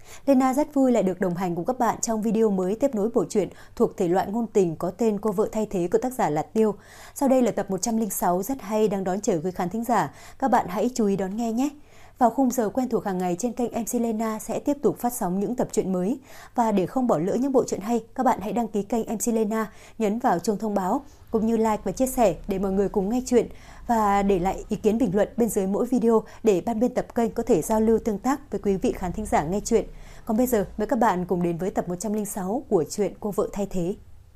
Lena rất vui lại được đồng hành cùng các bạn trong video mới tiếp nối bộ truyện thuộc thể loại ngôn tình có tên Cô vợ thay thế của tác giả là Tiêu. Sau đây là tập 106 rất hay đang đón chờ quý khán thính giả. Các bạn hãy chú ý đón nghe nhé. Vào khung giờ quen thuộc hàng ngày trên kênh MC Lena sẽ tiếp tục phát sóng những tập truyện mới. Và để không bỏ lỡ những bộ truyện hay, các bạn hãy đăng ký kênh MC Lena, nhấn vào chuông thông báo cũng như like và chia sẻ để mọi người cùng nghe chuyện, và để lại ý kiến bình luận bên dưới mỗi video để ban biên tập kênh có thể giao lưu tương tác với quý vị khán thính giả nghe chuyện. Còn bây giờ, mời các bạn cùng đến với tập 106 của truyện Cô vợ thay thế.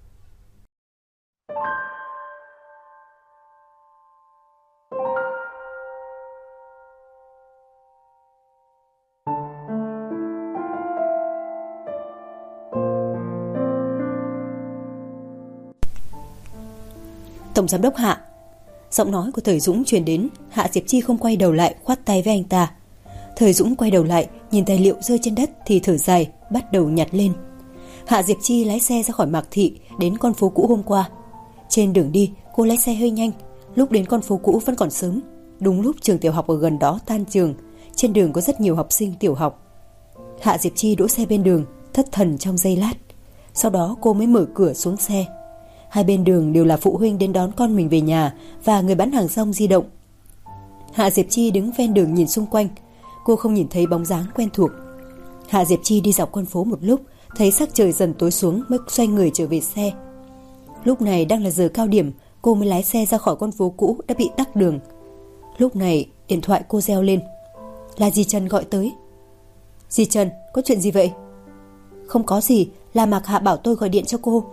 Tổng giám đốc Hạ. Giọng nói của Thời Dũng truyền đến. Hạ Diệp Chi không quay đầu lại, khoát tay với anh ta. Thời Dũng quay đầu lại, nhìn tài liệu rơi trên đất thì thở dài, bắt đầu nhặt lên. Hạ Diệp Chi lái xe ra khỏi Mạc Thị, đến con phố cũ hôm qua. Trên đường đi, cô lái xe hơi nhanh. Lúc đến con phố cũ vẫn còn sớm. Đúng lúc trường tiểu học ở gần đó tan trường. Trên đường có rất nhiều học sinh tiểu học. Hạ Diệp Chi đỗ xe bên đường, thất thần trong giây lát. Sau đó cô mới mở cửa xuống xe. Hai bên đường đều là phụ huynh đến đón con mình về nhà và người bán hàng rong di động. Hạ Diệp Chi đứng ven đường nhìn xung quanh. Cô không nhìn thấy bóng dáng quen thuộc. Hạ Diệp Chi đi dọc con phố một lúc, thấy sắc trời dần tối xuống mới xoay người trở về xe. Lúc này đang là giờ cao điểm, cô mới lái xe ra khỏi con phố cũ đã bị tắc đường. Lúc này điện thoại cô reo lên. Là dì Trần gọi tới. Dì Trần, có chuyện gì vậy? Không có gì, là Mạc Hạ bảo tôi gọi điện cho cô.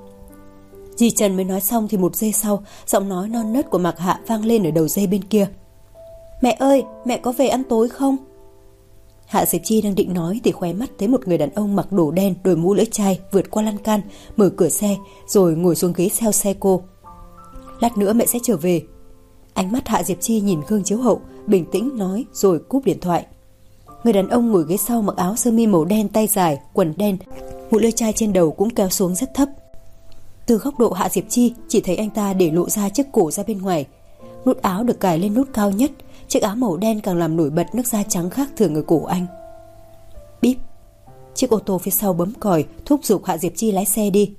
Dì Trần mới nói xong thì một giây sau, giọng nói non nớt của Mạc Hạ vang lên ở đầu dây bên kia. Mẹ ơi, mẹ có về ăn tối không? Hạ Diệp Chi đang định nói thì khóe mắt thấy một người đàn ông mặc đồ đen, đội mũ lưỡi chai vượt qua lan can, mở cửa xe rồi ngồi xuống ghế theo xe cô. Lát nữa mẹ sẽ trở về. Ánh mắt Hạ Diệp Chi nhìn gương chiếu hậu, bình tĩnh nói rồi cúp điện thoại. Người đàn ông ngồi ghế sau mặc áo sơ mi màu đen tay dài, quần đen, mũ lưỡi chai trên đầu cũng kéo xuống rất thấp. Từ góc độ Hạ Diệp Chi chỉ thấy anh ta để lộ ra chiếc cổ ra bên ngoài. Nút áo được cài lên nút cao nhất. Chiếc áo màu đen càng làm nổi bật nước da trắng khác thường ở cổ anh. Bíp. Chiếc ô tô phía sau bấm còi, thúc giục Hạ Diệp Chi lái xe đi.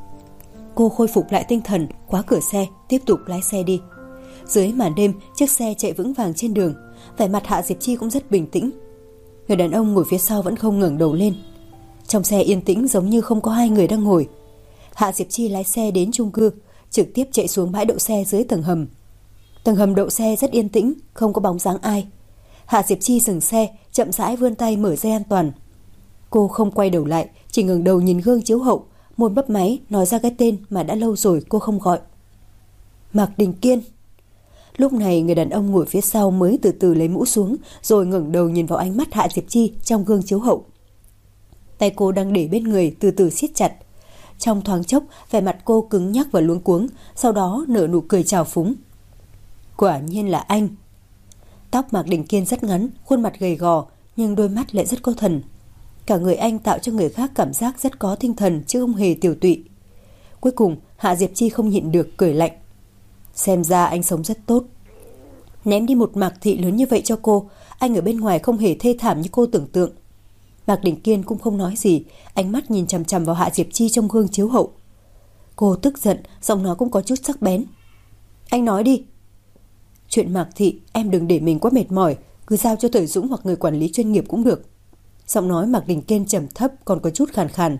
Cô khôi phục lại tinh thần, khóa cửa xe, tiếp tục lái xe đi. Dưới màn đêm, chiếc xe chạy vững vàng trên đường. Vẻ mặt Hạ Diệp Chi cũng rất bình tĩnh. Người đàn ông ngồi phía sau vẫn không ngẩng đầu lên. Trong xe yên tĩnh giống như không có hai người đang ngồi. Hạ Diệp Chi lái xe đến chung cư, trực tiếp chạy xuống bãi đậu xe dưới tầng hầm. Tầng hầm đậu xe rất yên tĩnh, không có bóng dáng ai. Hạ Diệp Chi dừng xe, chậm rãi vươn tay mở dây an toàn. Cô không quay đầu lại, chỉ ngẩng đầu nhìn gương chiếu hậu, môi bấp máy nói ra cái tên mà đã lâu rồi cô không gọi. Mạc Đình Kiên. Lúc này người đàn ông ngồi phía sau mới từ từ lấy mũ xuống, rồi ngẩng đầu nhìn vào ánh mắt Hạ Diệp Chi trong gương chiếu hậu. Tay cô đang để bên người từ từ siết chặt. Trong thoáng chốc, vẻ mặt cô cứng nhắc và luống cuống, sau đó nở nụ cười trào phúng. Quả nhiên là anh. Tóc Mạc Đình Kiên rất ngắn, khuôn mặt gầy gò, nhưng đôi mắt lại rất có thần. Cả người anh tạo cho người khác cảm giác rất có tinh thần chứ không hề tiểu tụy. Cuối cùng, Hạ Diệp Chi không nhịn được cười lạnh. Xem ra anh sống rất tốt. Ném đi một Mạc Thị lớn như vậy cho cô, anh ở bên ngoài không hề thê thảm như cô tưởng tượng. Mạc Đình Kiên cũng không nói gì, ánh mắt nhìn chằm chằm vào Hạ Diệp Chi trong gương chiếu hậu. Cô tức giận, giọng nói cũng có chút sắc bén. Anh nói đi. Chuyện Mạc Thị em đừng để mình quá mệt mỏi, cứ giao cho Thời Dũng hoặc người quản lý chuyên nghiệp cũng được. Giọng nói Mạc Đình Kiên trầm thấp còn có chút khàn khàn.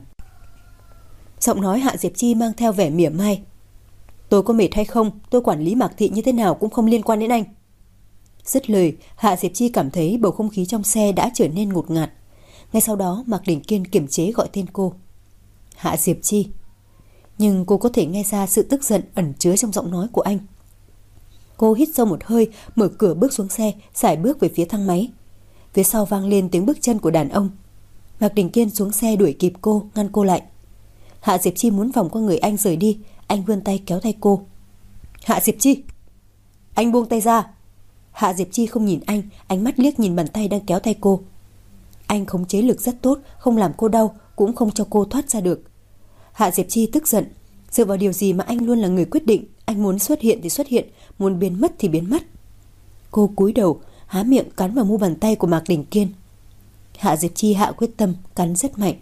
Giọng nói Hạ Diệp Chi mang theo vẻ mỉa mai. Tôi có mệt hay không, tôi quản lý Mạc Thị như thế nào cũng không liên quan đến anh. Dứt lời, Hạ Diệp Chi cảm thấy bầu không khí trong xe đã trở nên ngột ngạt. Ngay sau đó Mạc Đình Kiên kiềm chế gọi tên cô. Hạ Diệp Chi. Nhưng cô có thể nghe ra sự tức giận ẩn chứa trong giọng nói của anh. Cô hít sâu một hơi, mở cửa bước xuống xe, sải bước về phía thang máy. Phía sau vang lên tiếng bước chân của đàn ông. Mạc Đình Kiên xuống xe đuổi kịp cô, ngăn cô lại. Hạ Diệp Chi muốn vòng qua người anh rời đi, anh vươn tay kéo tay cô. Hạ Diệp Chi. Anh buông tay ra. Hạ Diệp Chi không nhìn anh, ánh mắt liếc nhìn bàn tay đang kéo tay cô. Anh khống chế lực rất tốt, không làm cô đau, cũng không cho cô thoát ra được. Hạ Diệp Chi tức giận. Dựa vào điều gì mà anh luôn là người quyết định? Anh muốn xuất hiện thì xuất hiện, muốn biến mất thì biến mất. Cô cúi đầu, há miệng cắn vào mu bàn tay của Mạc Đình Kiên. Hạ Diệp Chi hạ quyết tâm, cắn rất mạnh.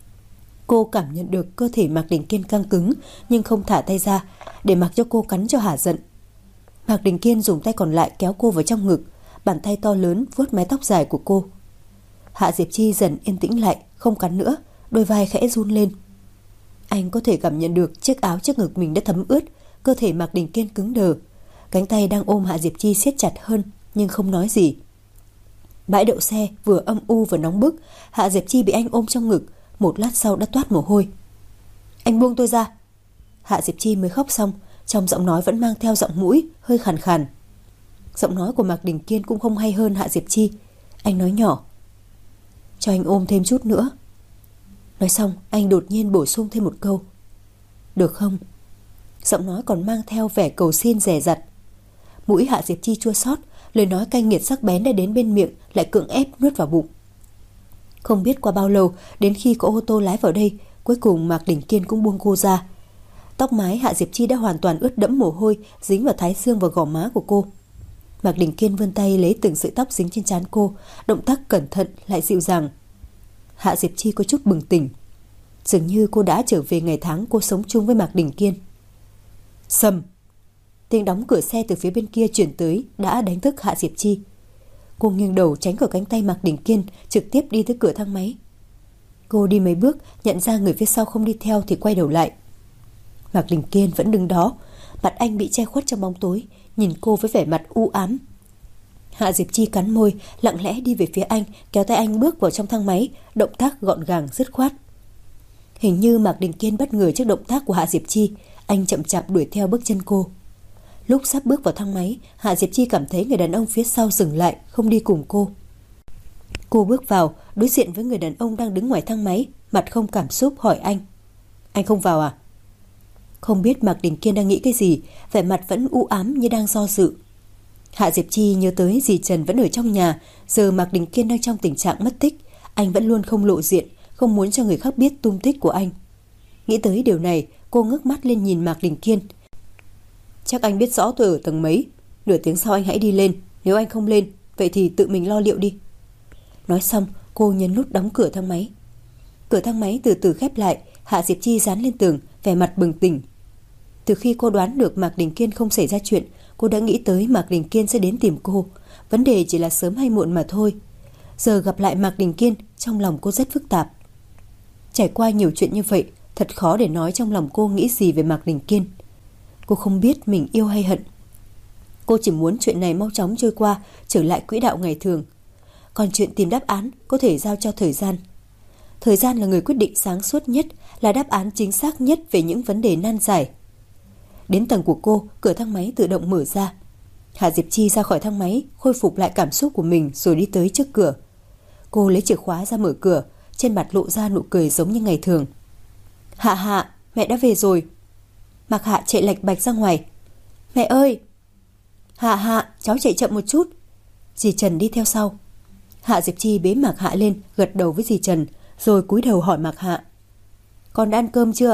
Cô cảm nhận được cơ thể Mạc Đình Kiên căng cứng, nhưng không thả tay ra, để mặc cho cô cắn cho hả giận. Mạc Đình Kiên dùng tay còn lại kéo cô vào trong ngực, bàn tay to lớn vuốt mái tóc dài của cô. Hạ Diệp Chi dần yên tĩnh lại, không cắn nữa, đôi vai khẽ run lên. Anh có thể cảm nhận được chiếc áo trước ngực mình đã thấm ướt, cơ thể Mạc Đình Kiên cứng đờ, cánh tay đang ôm Hạ Diệp Chi siết chặt hơn, nhưng không nói gì. Bãi đậu xe vừa âm u vừa nóng bức, Hạ Diệp Chi bị anh ôm trong ngực, một lát sau đã toát mồ hôi. Anh buông tôi ra. Hạ Diệp Chi mới khóc xong, trong giọng nói vẫn mang theo giọng mũi hơi khàn khàn. Giọng nói của Mạc Đình Kiên cũng không hay hơn Hạ Diệp Chi. Anh nói nhỏ, cho anh ôm thêm chút nữa. Nói xong anh đột nhiên bổ sung thêm một câu, được không? Giọng nói còn mang theo vẻ cầu xin dè dặt. Mũi Hạ Diệp Chi chua xót, lời nói cay nghiệt sắc bén đã đến bên miệng lại cưỡng ép nuốt vào bụng. Không biết qua bao lâu, đến khi có ô tô lái vào đây, cuối cùng Mạc Đình Kiên cũng buông cô ra. Tóc mái Hạ Diệp Chi đã hoàn toàn ướt đẫm mồ hôi, dính vào thái dương và gò má của cô. Mạc Đình Kiên vươn tay lấy từng sợi tóc dính trên trán cô, động tác cẩn thận lại dịu dàng. Hạ Diệp Chi có chút bừng tỉnh, dường như cô đã trở về ngày tháng cô sống chung với Mạc Đình Kiên. Sầm! Tiếng đóng cửa xe từ phía bên kia chuyển tới đã đánh thức Hạ Diệp Chi. Cô nghiêng đầu tránh khỏi cánh tay Mạc Đình Kiên, trực tiếp đi tới cửa thang máy. Cô đi mấy bước, nhận ra người phía sau không đi theo thì quay đầu lại. Mạc Đình Kiên vẫn đứng đó, mặt anh bị che khuất trong bóng tối, nhìn cô với vẻ mặt u ám. Hạ Diệp Chi cắn môi, lặng lẽ đi về phía anh, kéo tay anh bước vào trong thang máy, động tác gọn gàng dứt khoát. Hình như Mạc Đình Kiên bất ngờ trước động tác của Hạ Diệp Chi, anh chậm chạp đuổi theo bước chân cô. Lúc sắp bước vào thang máy, Hạ Diệp Chi cảm thấy người đàn ông phía sau dừng lại, không đi cùng cô. Cô bước vào, đối diện với người đàn ông đang đứng ngoài thang máy, mặt không cảm xúc hỏi anh. Anh không vào à? Không biết Mạc Đình Kiên đang nghĩ cái gì, vẻ mặt vẫn u ám như đang do dự. Hạ Diệp Chi nhớ tới dì Trần vẫn ở trong nhà, giờ Mạc Đình Kiên đang trong tình trạng mất tích, anh vẫn luôn không lộ diện, không muốn cho người khác biết tung tích của anh. Nghĩ tới điều này, cô ngước mắt lên nhìn Mạc Đình Kiên. Chắc anh biết rõ tôi ở tầng mấy, nửa tiếng sau anh hãy đi lên, nếu anh không lên, vậy thì tự mình lo liệu đi. Nói xong, cô nhấn nút đóng cửa thang máy. Cửa thang máy từ từ khép lại, Hạ Diệp Chi dán lên tường, vẻ mặt bừng tỉnh. Từ khi cô đoán được Mạc Đình Kiên không xảy ra chuyện, cô đã nghĩ tới Mạc Đình Kiên sẽ đến tìm cô, vấn đề chỉ là sớm hay muộn mà thôi. Giờ gặp lại Mạc Đình Kiên, trong lòng cô rất phức tạp. Trải qua nhiều chuyện như vậy, thật khó để nói trong lòng cô nghĩ gì về Mạc Đình Kiên. Cô không biết mình yêu hay hận. Cô chỉ muốn chuyện này mau chóng trôi qua, trở lại quỹ đạo ngày thường. Còn chuyện tìm đáp án có thể giao cho thời gian. Thời gian là người quyết định sáng suốt nhất, là đáp án chính xác nhất về những vấn đề nan giải. Đến tầng của cô, cửa thang máy tự động mở ra. Hạ Diệp Chi ra khỏi thang máy, khôi phục lại cảm xúc của mình rồi đi tới trước cửa. Cô lấy chìa khóa ra mở cửa, trên mặt lộ ra nụ cười giống như ngày thường. Hạ, mẹ đã về rồi. Mạc Hạ chạy lạch bạch ra ngoài. Mẹ ơi! Hạ, cháu chạy chậm một chút. Dì Trần đi theo sau. Hạ Diệp Chi bế Mạc Hạ lên, gật đầu với dì Trần, rồi cúi đầu hỏi Mạc Hạ. Con đã ăn cơm chưa?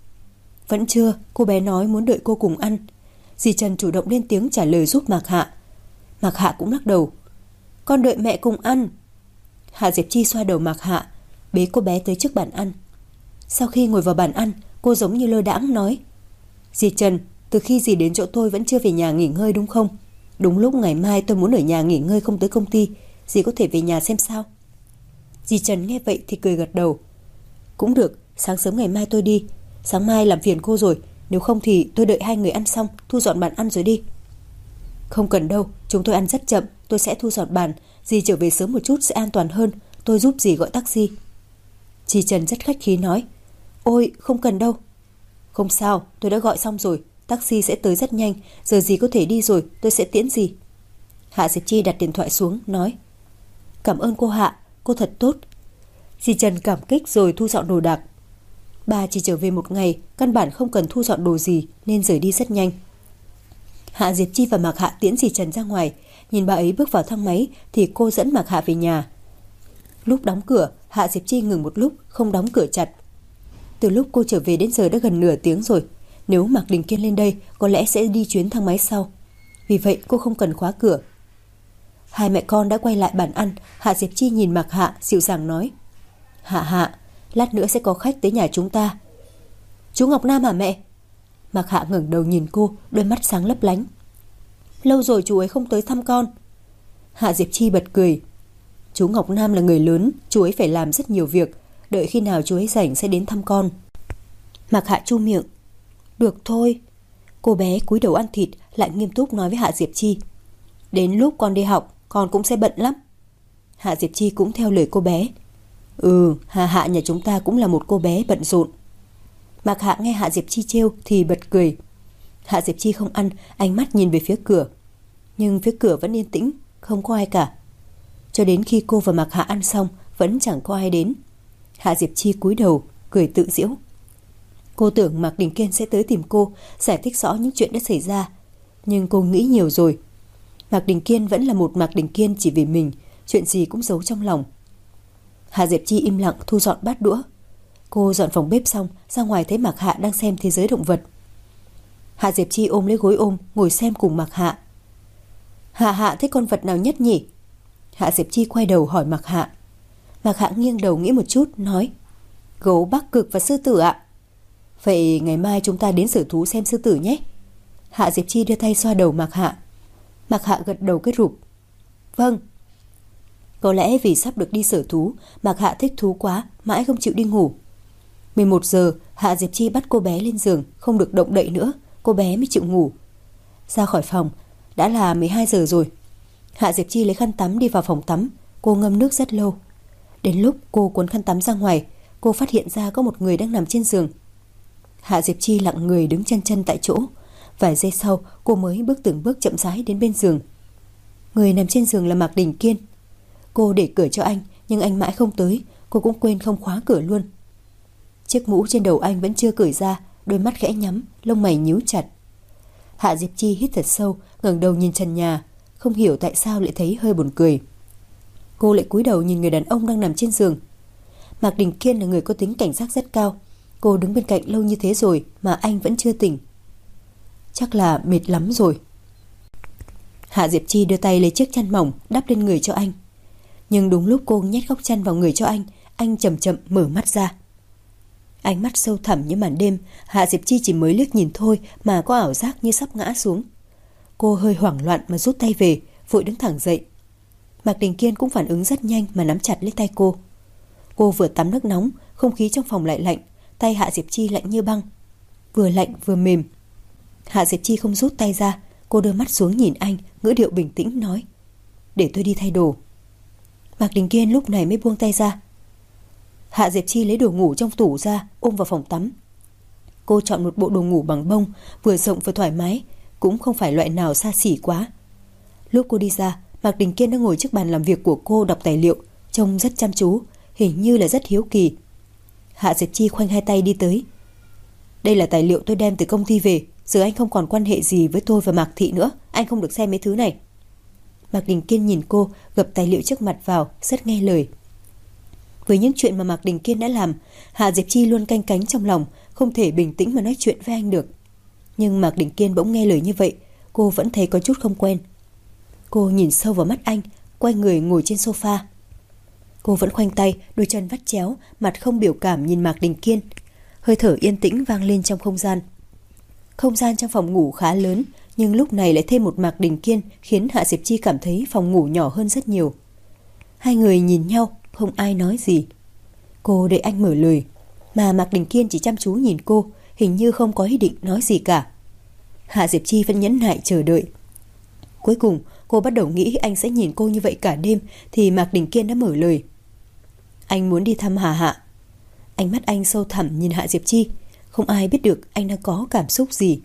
Vẫn chưa, cô bé nói muốn đợi cô cùng ăn. Dì Trần chủ động lên tiếng trả lời giúp Mạc Hạ. Mạc Hạ cũng lắc đầu. Con đợi mẹ cùng ăn. Hạ Diệp Chi xoa đầu Mạc Hạ, bế cô bé tới trước bàn ăn. Sau khi ngồi vào bàn ăn, cô giống như lơ đãng nói. Dì Trần, từ khi dì đến chỗ tôi vẫn chưa về nhà nghỉ ngơi đúng không? Đúng lúc ngày mai tôi muốn ở nhà nghỉ ngơi không tới công ty, dì có thể về nhà xem sao? Dì Trần nghe vậy thì cười gật đầu. Cũng được, sáng sớm ngày mai tôi đi. Sáng mai làm phiền cô rồi, nếu không thì tôi đợi hai người ăn xong, thu dọn bàn ăn rồi đi. Không cần đâu, chúng tôi ăn rất chậm, tôi sẽ thu dọn bàn. Dì trở về sớm một chút sẽ an toàn hơn, tôi giúp dì gọi taxi. Dì Trần rất khách khí nói. Ôi, không cần đâu. Không sao, tôi đã gọi xong rồi, taxi sẽ tới rất nhanh, giờ dì có thể đi rồi, tôi sẽ tiễn dì. Hạ Diệp Chi đặt điện thoại xuống, nói. Cảm ơn cô Hạ, cô thật tốt. Dì Trần cảm kích rồi thu dọn đồ đạc. Bà chỉ trở về một ngày, căn bản không cần thu dọn đồ gì nên rời đi rất nhanh. Hạ Diệp Chi và Mạc Hạ tiễn dì Trần ra ngoài, nhìn bà ấy bước vào thang máy thì cô dẫn Mạc Hạ về nhà. Lúc đóng cửa, Hạ Diệp Chi ngừng một lúc, không đóng cửa chặt. Từ lúc cô trở về đến giờ đã gần nửa tiếng rồi, nếu Mạc Đình Kiên lên đây có lẽ sẽ đi chuyến thang máy sau. Vì vậy cô không cần khóa cửa. Hai mẹ con đã quay lại bàn ăn. Hạ Diệp Chi nhìn Mạc Hạ dịu dàng nói: Hạ Hạ, lát nữa sẽ có khách tới nhà chúng ta. Chú Ngọc Nam hả mẹ? Mạc Hạ ngẩng đầu nhìn cô, đôi mắt sáng lấp lánh. Lâu rồi chú ấy không tới thăm con. Hạ Diệp Chi bật cười. Chú Ngọc Nam là người lớn, chú ấy phải làm rất nhiều việc, đợi khi nào chú ấy rảnh sẽ đến thăm con. Mạc Hạ chu miệng. Được thôi. Cô bé cúi đầu ăn thịt, lại nghiêm túc nói với Hạ Diệp Chi: Đến lúc con đi học, con cũng sẽ bận lắm. Hạ Diệp Chi cũng theo lời cô bé. Hạ Hạ nhà chúng ta cũng là một cô bé bận rộn. Mạc Hạ nghe Hạ Diệp Chi trêu thì bật cười. Hạ Diệp Chi không ăn, ánh mắt nhìn về phía cửa. Nhưng phía cửa vẫn yên tĩnh, không có ai cả. Cho đến khi cô và Mạc Hạ ăn xong, vẫn chẳng có ai đến. Hạ Diệp Chi cúi đầu, cười tự giễu. Cô tưởng Mạc Đình Kiên sẽ tới tìm cô, giải thích rõ những chuyện đã xảy ra. Nhưng cô nghĩ nhiều rồi. Mạc Đình Kiên vẫn là một Mạc Đình Kiên chỉ vì mình, chuyện gì cũng giấu trong lòng. Hạ Diệp Chi im lặng thu dọn bát đũa. Cô dọn phòng bếp xong, ra ngoài thấy Mạc Hạ đang xem thế giới động vật. Hạ Diệp Chi ôm lấy gối ôm, ngồi xem cùng Mạc Hạ. Hạ Hạ thích con vật nào nhất nhỉ? Hạ Diệp Chi quay đầu hỏi Mạc Hạ. Mạc Hạ nghiêng đầu nghĩ một chút, nói: Gấu Bắc Cực và sư tử ạ. Vậy ngày mai chúng ta đến sở thú xem sư tử nhé. Hạ Diệp Chi đưa tay xoa đầu Mạc Hạ. Mạc Hạ gật đầu kết rụp. Vâng. Có lẽ vì sắp được đi sở thú, Mạc Hạ thích thú quá, mãi không chịu đi ngủ. 11 giờ, Hạ Diệp Chi bắt cô bé lên giường, không được động đậy nữa, cô bé mới chịu ngủ. Ra khỏi phòng, đã là 12 giờ rồi. Hạ Diệp Chi lấy khăn tắm đi vào phòng tắm. Cô ngâm nước rất lâu. Đến lúc cô cuốn khăn tắm ra ngoài, cô phát hiện ra có một người đang nằm trên giường. Hạ Diệp Chi lặng người đứng chân chân tại chỗ. Vài giây sau, cô mới bước từng bước chậm rãi đến bên giường. Người nằm trên giường là Mạc Đình Kiên. Cô để cửa cho anh, nhưng anh mãi không tới. Cô cũng quên không khóa cửa luôn. Chiếc mũ trên đầu anh vẫn chưa cởi ra, đôi mắt khẽ nhắm, lông mày nhíu chặt. Hạ Diệp Chi hít thật sâu, ngẩng đầu nhìn trần nhà, không hiểu tại sao lại thấy hơi buồn cười. Cô lại cúi đầu nhìn người đàn ông đang nằm trên giường. Mạc Đình Kiên là người có tính cảnh giác rất cao. Cô đứng bên cạnh lâu như thế rồi mà anh vẫn chưa tỉnh. Chắc là mệt lắm rồi. Hạ Diệp Chi đưa tay lấy chiếc chăn mỏng đắp lên người cho anh. Nhưng đúng lúc cô nhét góc chăn vào người cho anh chậm chậm mở mắt ra. Ánh mắt sâu thẳm như màn đêm. Hạ Diệp Chi chỉ mới liếc nhìn thôi mà có ảo giác như sắp ngã xuống. Cô hơi hoảng loạn mà rút tay về, vội đứng thẳng dậy. Mạc Đình Kiên cũng phản ứng rất nhanh mà nắm chặt lấy tay cô. Cô vừa tắm nước nóng, không khí trong phòng lại lạnh, tay Hạ Diệp Chi lạnh như băng, vừa lạnh vừa mềm. Hạ Diệp Chi không rút tay ra, cô đưa mắt xuống nhìn anh, ngữ điệu bình tĩnh nói: Để tôi đi thay đồ. Mạc Đình Kiên lúc này mới buông tay ra. Hạ Diệp Chi lấy đồ ngủ trong tủ ra, ôm vào phòng tắm. Cô chọn một bộ đồ ngủ bằng bông, vừa rộng vừa thoải mái, cũng không phải loại nào xa xỉ quá. Lúc cô đi ra, Mạc Đình Kiên đang ngồi trước bàn làm việc của cô đọc tài liệu, trông rất chăm chú, hình như là rất hiếu kỳ. Hạ Diệp Chi khoanh hai tay đi tới. Đây là tài liệu tôi đem từ công ty về, giờ anh không còn quan hệ gì với tôi và Mạc Thị nữa, anh không được xem mấy thứ này. Mạc Đình Kiên nhìn cô, gập tài liệu trước mặt vào, rất nghe lời. Với những chuyện mà Mạc Đình Kiên đã làm, Hạ Diệp Chi luôn canh cánh trong lòng, không thể bình tĩnh mà nói chuyện với anh được. Nhưng Mạc Đình Kiên bỗng nghe lời như vậy, cô vẫn thấy có chút không quen. Cô nhìn sâu vào mắt anh, quay người ngồi trên sofa. Cô vẫn khoanh tay, đôi chân vắt chéo, mặt không biểu cảm nhìn Mạc Đình Kiên. Hơi thở yên tĩnh vang lên trong không gian. Không gian trong phòng ngủ khá lớn, nhưng lúc này lại thêm một Mạc Đình Kiên khiến Hạ Diệp Chi cảm thấy phòng ngủ nhỏ hơn rất nhiều. Hai người nhìn nhau, không ai nói gì. Cô để anh mở lời, mà Mạc Đình Kiên chỉ chăm chú nhìn cô, hình như không có ý định nói gì cả. Hạ Diệp Chi vẫn nhẫn nại chờ đợi. Cuối cùng, cô bắt đầu nghĩ anh sẽ nhìn cô như vậy cả đêm, thì Mạc Đình Kiên đã mở lời. Anh muốn đi thăm Hà Hạ. Ánh mắt anh sâu thẳm nhìn Hạ Diệp Chi, không ai biết được anh đang có cảm xúc gì.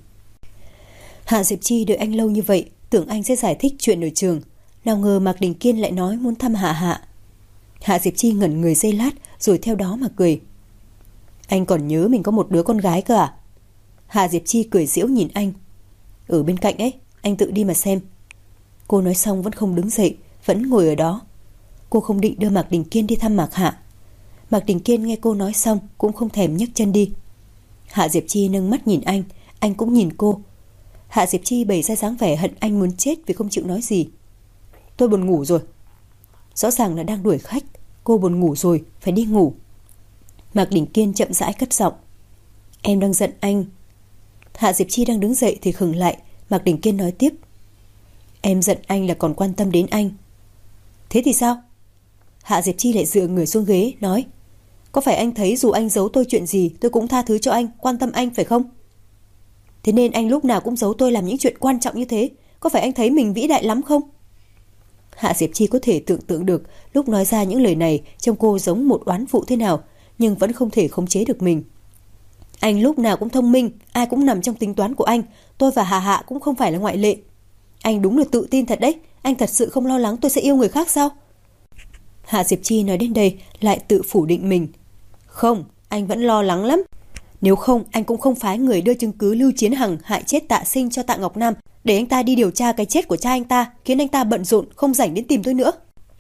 Hạ Diệp Chi đợi anh lâu như vậy, tưởng anh sẽ giải thích chuyện ở trường, nào ngờ Mạc Đình Kiên lại nói muốn thăm Hạ Hạ. Hạ Diệp Chi ngẩn người giây lát, rồi theo đó mà cười. Anh còn nhớ mình có một đứa con gái cơ à? Hạ Diệp Chi cười giễu nhìn anh. Ở bên cạnh ấy, anh tự đi mà xem. Cô nói xong vẫn không đứng dậy, vẫn ngồi ở đó. Cô không định đưa Mạc Đình Kiên đi thăm Mạc Hạ. Mạc Đình Kiên nghe cô nói xong cũng không thèm nhấc chân đi. Hạ Diệp Chi nâng mắt nhìn anh cũng nhìn cô. Hạ Diệp Chi bày ra dáng vẻ hận anh muốn chết vì không chịu nói gì. tôi buồn ngủ rồi. Rõ ràng là đang đuổi khách. Cô buồn ngủ rồi, phải đi ngủ. Mạc Đình Kiên chậm rãi cất giọng. Em đang giận anh. Hạ Diệp Chi đang đứng dậy thì khựng lại. Mạc Đình Kiên nói tiếp. Em giận anh là còn quan tâm đến anh. Thế thì sao? Hạ Diệp Chi lại dựa người xuống ghế nói. Có phải anh thấy dù anh giấu tôi chuyện gì tôi cũng tha thứ cho anh, quan tâm anh phải không? Thế nên anh lúc nào cũng giấu tôi làm những chuyện quan trọng như thế. Có phải anh thấy mình vĩ đại lắm không? Hạ Diệp Chi có thể tưởng tượng được lúc nói ra những lời này trông cô giống một oán phụ thế nào, nhưng vẫn không thể khống chế được mình. Anh lúc nào cũng thông minh, ai cũng nằm trong tính toán của anh. Tôi và Hà Hạ cũng không phải là ngoại lệ. Anh đúng là tự tin thật đấy. Anh thật sự không lo lắng tôi sẽ yêu người khác sao? Hạ Diệp Chi nói đến đây lại tự phủ định mình. Không, anh vẫn lo lắng lắm. Nếu không, anh cũng không phái người đưa chứng cứ Lưu Chiến Hằng hại chết Tạ Sinh cho Tạ Ngọc Nam, để anh ta đi điều tra cái chết của cha anh ta, khiến anh ta bận rộn không rảnh đến tìm tôi nữa.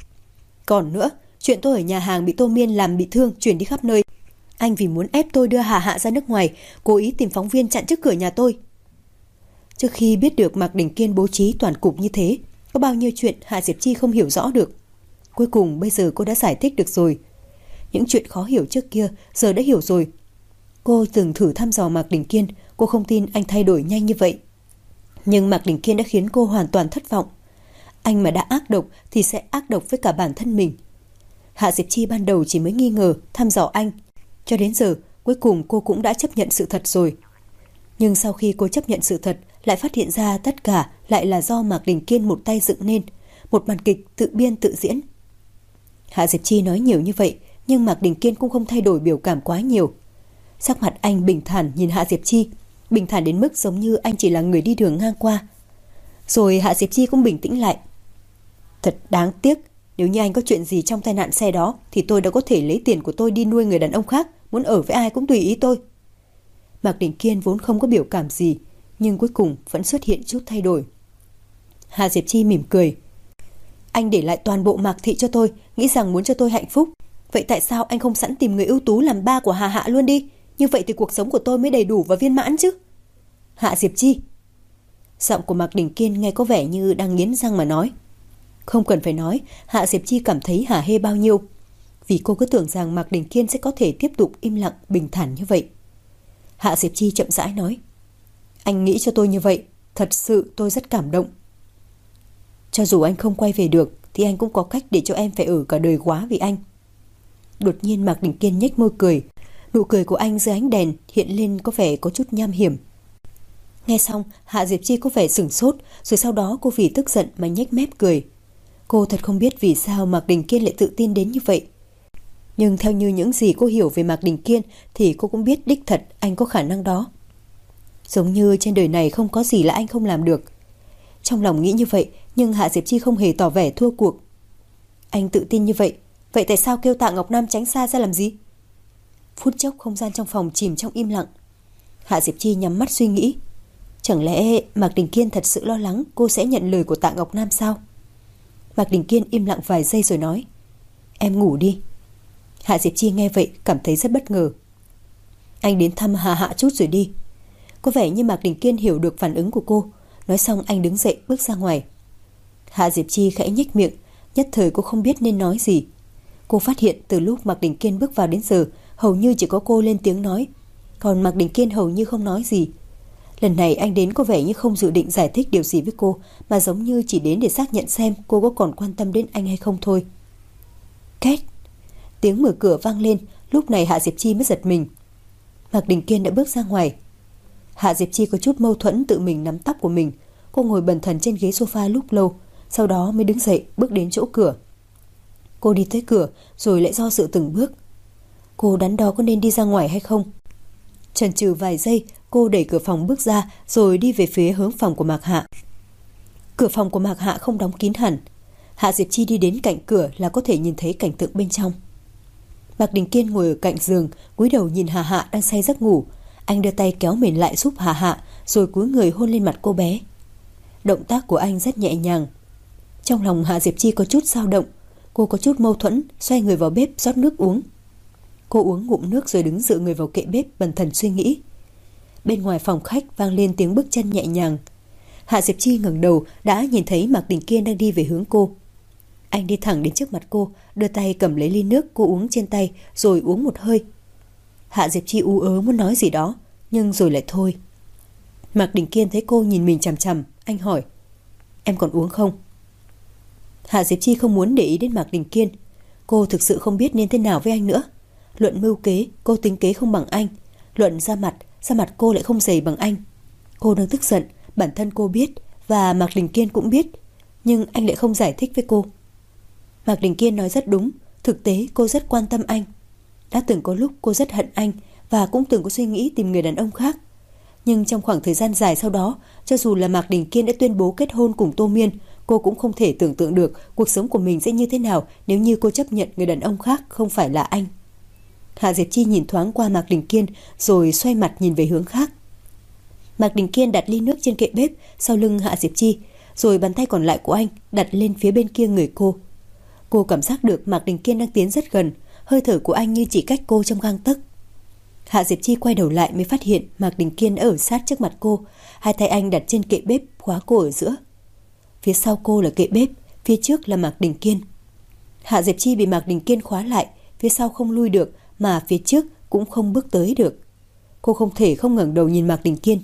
Còn nữa, chuyện tôi ở nhà hàng bị Tô Miên làm bị thương chuyển đi khắp nơi. Anh vì muốn ép tôi đưa Hà Hạ ra nước ngoài, cố ý tìm phóng viên chặn trước cửa nhà tôi. Trước khi biết được Mạc Đình Kiên bố trí toàn cục như thế, có bao nhiêu chuyện Hạ Diệp Chi không hiểu rõ được. Cuối cùng bây giờ cô đã giải thích được rồi. Những chuyện khó hiểu trước kia giờ đã hiểu rồi. Cô từng thử thăm dò Mạc Đình Kiên, cô không tin anh thay đổi nhanh như vậy. Nhưng Mạc Đình Kiên đã khiến cô hoàn toàn thất vọng. Anh mà đã ác độc thì sẽ ác độc với cả bản thân mình. Hạ Diệp Chi ban đầu chỉ mới nghi ngờ, thăm dò anh. Cho đến giờ, cuối cùng cô cũng đã chấp nhận sự thật rồi. Nhưng sau khi cô chấp nhận sự thật, lại phát hiện ra tất cả lại là do Mạc Đình Kiên một tay dựng nên, một màn kịch tự biên tự diễn. Hạ Diệp Chi nói nhiều như vậy, nhưng Mạc Đình Kiên cũng không thay đổi biểu cảm quá nhiều. Sắc mặt anh bình thản nhìn Hạ Diệp Chi, bình thản đến mức giống như anh chỉ là người đi đường ngang qua. Rồi Hạ Diệp Chi cũng bình tĩnh lại. Thật đáng tiếc, nếu như anh có chuyện gì trong tai nạn xe đó thì tôi đã có thể lấy tiền của tôi đi nuôi người đàn ông khác, muốn ở với ai cũng tùy ý tôi. Mạc Đình Kiên vốn không có biểu cảm gì, nhưng cuối cùng vẫn xuất hiện chút thay đổi. Hạ Diệp Chi mỉm cười. Anh để lại toàn bộ Mạc Thị cho tôi, nghĩ rằng muốn cho tôi hạnh phúc. Vậy tại sao anh không sẵn tìm người ưu tú làm ba của Hà Hạ luôn đi? Như vậy thì cuộc sống của tôi mới đầy đủ và viên mãn chứ. Hạ Diệp Chi. Giọng của Mạc Đình Kiên nghe có vẻ như đang nghiến răng mà nói. Không cần phải nói, Hạ Diệp Chi cảm thấy hả hê bao nhiêu. Vì cô cứ tưởng rằng Mạc Đình Kiên sẽ có thể tiếp tục im lặng, bình thản như vậy. Hạ Diệp Chi chậm rãi nói. Anh nghĩ cho tôi như vậy, thật sự tôi rất cảm động. Cho dù anh không quay về được thì anh cũng có cách để cho em phải ở cả đời quá vì anh. Đột nhiên Mạc Đình Kiên nhếch môi cười. Nụ cười của anh dưới ánh đèn hiện lên có vẻ có chút nham hiểm. Nghe xong Hạ Diệp Chi có vẻ sửng sốt, rồi sau đó cô vì tức giận mà nhếch mép cười. Cô thật không biết vì sao Mạc Đình Kiên lại tự tin đến như vậy. Nhưng theo như những gì cô hiểu về Mạc Đình Kiên thì cô cũng biết đích thật anh có khả năng đó. Giống như trên đời này không có gì là anh không làm được. Trong lòng nghĩ như vậy, nhưng Hạ Diệp Chi không hề tỏ vẻ thua cuộc. Anh tự tin như vậy, vậy tại sao kêu Tạ Ngọc Nam tránh xa ra làm gì? Phút chốc không gian trong phòng chìm trong im lặng. Hạ Diệp Chi nhắm mắt suy nghĩ. Chẳng lẽ Mạc Đình Kiên thật sự lo lắng cô sẽ nhận lời của Tạ Ngọc Nam sao? Mạc Đình Kiên im lặng vài giây rồi nói. Em ngủ đi. Hạ Diệp Chi nghe vậy cảm thấy rất bất ngờ. Anh đến thăm Hà Hạ chút rồi đi. Có vẻ như Mạc Đình Kiên hiểu được phản ứng của cô. Nói xong anh đứng dậy bước ra ngoài. Hạ Diệp Chi khẽ nhếch miệng, nhất thời cô không biết nên nói gì. Cô phát hiện từ lúc Mạc Đình Kiên bước vào đến giờ hầu như chỉ có cô lên tiếng nói, còn Mạc Đình Kiên hầu như không nói gì. Lần này anh đến có vẻ như không dự định giải thích điều gì với cô, mà giống như chỉ đến để xác nhận xem cô có còn quan tâm đến anh hay không thôi. Két. Tiếng mở cửa vang lên, lúc này Hạ Diệp Chi mới giật mình. Mạc Đình Kiên đã bước ra ngoài. Hạ Diệp Chi có chút mâu thuẫn tự mình nắm tóc của mình. Cô ngồi bần thần trên ghế sofa lúc lâu, sau đó mới đứng dậy bước đến chỗ cửa. Cô đi tới cửa rồi lại do dự từng bước. Cô đắn đo có nên đi ra ngoài hay không. Chần chừ vài giây, cô đẩy cửa phòng bước ra rồi đi về phía hướng phòng của Mạc Hạ. Cửa phòng của Mạc Hạ không đóng kín hẳn. Hạ Diệp Chi đi đến cạnh cửa là có thể nhìn thấy cảnh tượng bên trong. Mạc Đình Kiên ngồi ở cạnh giường, cúi đầu nhìn Hà Hạ đang say giấc ngủ. Anh đưa tay kéo mền lại giúp Hà Hạ, rồi cúi người hôn lên mặt cô bé. Động tác của anh rất nhẹ nhàng. Trong lòng Hạ Diệp Chi có chút dao động. Cô có chút mâu thuẫn, xoay người vào bếp rót nước uống. Cô uống ngụm nước rồi đứng dựa người vào kệ bếp bần thần suy nghĩ. Bên ngoài phòng khách vang lên tiếng bước chân nhẹ nhàng. Hạ Diệp Chi ngẩng đầu đã nhìn thấy Mạc Đình Kiên đang đi về hướng cô. Anh đi thẳng đến trước mặt cô, đưa tay cầm lấy ly nước cô uống trên tay rồi uống một hơi. Hạ Diệp Chi ú ớ muốn nói gì đó, nhưng rồi lại thôi. Mạc Đình Kiên thấy cô nhìn mình chằm chằm, anh hỏi: Em còn uống không? Hạ Diệp Chi không muốn để ý đến Mạc Đình Kiên. Cô thực sự không biết nên thế nào với anh nữa. Luận mưu kế, cô tính kế không bằng anh. Luận ra mặt cô lại không dày bằng anh. Cô đang tức giận, bản thân cô biết, và Mạc Đình Kiên cũng biết, nhưng anh lại không giải thích với cô. Mạc Đình Kiên nói rất đúng, thực tế cô rất quan tâm anh. Đã từng có lúc cô rất hận anh, và cũng từng có suy nghĩ tìm người đàn ông khác. Nhưng trong khoảng thời gian dài sau đó, cho dù là Mạc Đình Kiên đã tuyên bố kết hôn cùng Tô Miên, cô cũng không thể tưởng tượng được cuộc sống của mình sẽ như thế nào nếu như cô chấp nhận người đàn ông khác không phải là anh. Hạ Diệp Chi nhìn thoáng qua Mạc Đình Kiên rồi xoay mặt nhìn về hướng khác. Mạc Đình Kiên đặt ly nước trên kệ bếp sau lưng Hạ Diệp Chi, rồi bàn tay còn lại của anh đặt lên phía bên kia người cô. Cô cảm giác được Mạc Đình Kiên đang tiến rất gần, hơi thở của anh như chỉ cách cô trong gang tấc. Hạ Diệp Chi quay đầu lại mới phát hiện Mạc Đình Kiên đã ở sát trước mặt cô, hai tay anh đặt trên kệ bếp, khóa cô ở giữa. Phía sau cô là kệ bếp, phía trước là Mạc Đình Kiên. Hạ Diệp Chi bị Mạc Đình Kiên khóa lại, phía sau không lui được mà phía trước cũng không bước tới được. Cô không thể không ngẩng đầu nhìn Mạc Đình Kiên.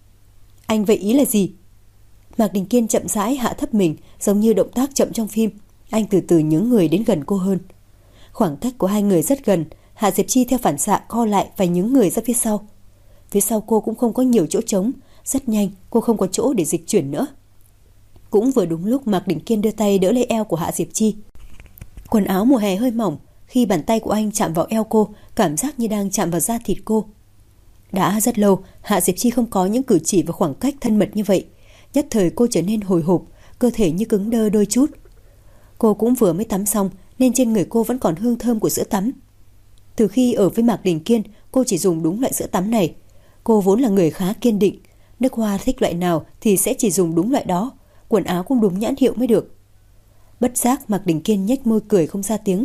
Anh vậy ý là gì? Mạc Đình Kiên chậm rãi hạ thấp mình, giống như động tác chậm trong phim. Anh từ từ nhướng người đến gần cô hơn. Khoảng cách của hai người rất gần. Hạ Diệp Chi theo phản xạ co lại và nhướng người ra phía sau. Phía sau cô cũng không có nhiều chỗ trống. Rất nhanh cô không có chỗ để dịch chuyển nữa. Cũng vừa đúng lúc Mạc Đình Kiên đưa tay đỡ lấy eo của Hạ Diệp Chi. Quần áo mùa hè hơi mỏng, khi bàn tay của anh chạm vào eo cô, cảm giác như đang chạm vào da thịt cô. Đã rất lâu Hạ Diệp Chi không có những cử chỉ và khoảng cách thân mật như vậy. Nhất thời cô trở nên hồi hộp, cơ thể như cứng đơ đôi chút. Cô cũng vừa mới tắm xong nên trên người cô vẫn còn hương thơm của sữa tắm. Từ khi ở với Mạc Đình Kiên, cô chỉ dùng đúng loại sữa tắm này. Cô vốn là người khá kiên định, nước hoa thích loại nào thì sẽ chỉ dùng đúng loại đó, quần áo cũng đúng nhãn hiệu mới được. Bất giác Mạc Đình Kiên nhếch môi cười không ra tiếng.